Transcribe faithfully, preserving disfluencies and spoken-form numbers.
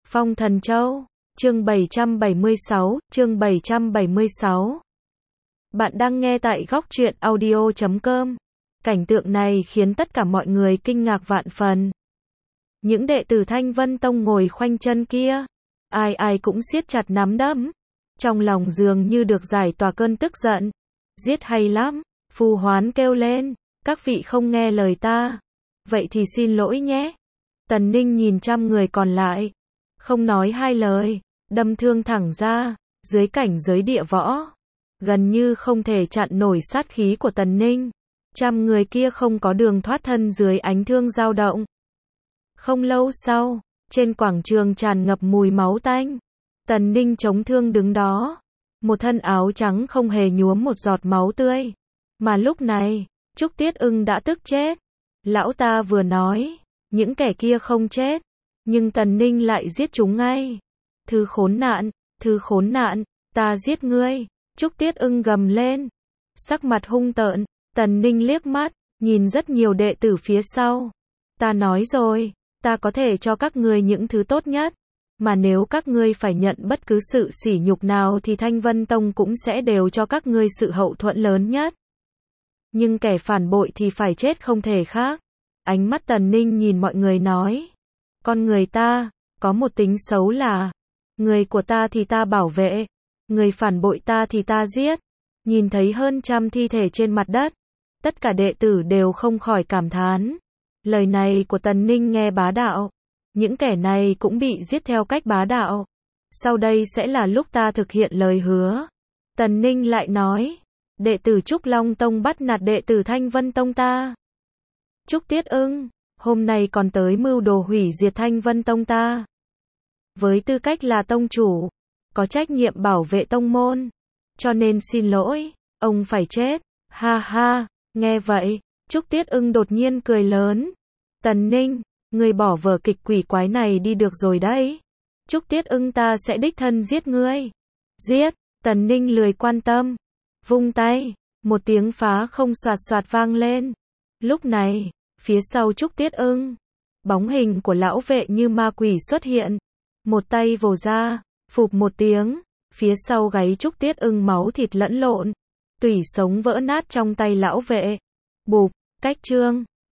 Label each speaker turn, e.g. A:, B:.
A: Phong Thần Châu, chương bảy trăm bảy mươi sáu, chương bảy trăm bảy mươi sáu. Bạn đang nghe tại góc truyện audio chấm com. Cảnh tượng này khiến tất cả mọi người kinh ngạc vạn phần. Những đệ tử Thanh Vân Tông ngồi khoanh chân kia, ai ai cũng siết chặt nắm đấm, trong lòng dường như được giải tỏa cơn tức giận. Giết hay lắm, Phù Hoán kêu lên, các vị không nghe lời ta, vậy thì xin lỗi nhé. Tần Ninh nhìn trăm người còn lại, không nói hai lời, đâm thương thẳng ra, dưới cảnh giới địa võ, gần như không thể chặn nổi sát khí của Tần Ninh. Trăm người kia không có đường thoát thân dưới ánh thương dao động. Không lâu sau, trên quảng trường tràn ngập mùi máu tanh. Tần Ninh chống thương đứng đó, một thân áo trắng không hề nhuốm một giọt máu tươi. Mà lúc này, Trúc Tiết Ưng đã tức chết. Lão ta vừa nói, những kẻ kia không chết, nhưng Tần Ninh lại giết chúng ngay. Thứ khốn nạn, thứ khốn nạn, ta giết ngươi. Trúc Tiết Ưng gầm lên, sắc mặt hung tợn. Tần Ninh liếc mắt, nhìn rất nhiều đệ tử phía sau. Ta nói rồi, ta có thể cho các ngươi những thứ tốt nhất, mà nếu các ngươi phải nhận bất cứ sự sỉ nhục nào thì Thanh Vân Tông cũng sẽ đều cho các ngươi sự hậu thuẫn lớn nhất. Nhưng kẻ phản bội thì phải chết không thể khác. Ánh mắt Tần Ninh nhìn mọi người nói, con người ta, có một tính xấu là, người của ta thì ta bảo vệ, người phản bội ta thì ta giết. Nhìn thấy hơn trăm thi thể trên mặt đất, tất cả đệ tử đều không khỏi cảm thán. Lời này của Tần Ninh nghe bá đạo, những kẻ này cũng bị giết theo cách bá đạo. Sau đây sẽ là lúc ta thực hiện lời hứa. Tần Ninh lại nói, đệ tử Trúc Long Tông bắt nạt đệ tử Thanh Vân Tông ta. Trúc Tiết Ưng, hôm nay còn tới mưu đồ hủy diệt Thanh Vân Tông ta. Với tư cách là tông chủ, có trách nhiệm bảo vệ tông môn, cho nên xin lỗi, ông phải chết. Ha ha, nghe vậy, Trúc Tiết Ưng đột nhiên cười lớn. Tần Ninh, ngươi bỏ vở kịch quỷ quái này đi được rồi đấy. Trúc Tiết Ưng ta sẽ đích thân giết ngươi. Giết, Tần Ninh lười quan tâm. Vung tay, một tiếng phá không xoạt xoạt vang lên. Lúc này, phía sau Trúc Tiết Ưng, bóng hình của lão vệ như ma quỷ xuất hiện. Một tay vồ ra, phụp một tiếng, phía sau gáy Trúc Tiết Ưng máu thịt lẫn lộn, tủy sống vỡ nát trong tay lão vệ. Bụp, cách trương,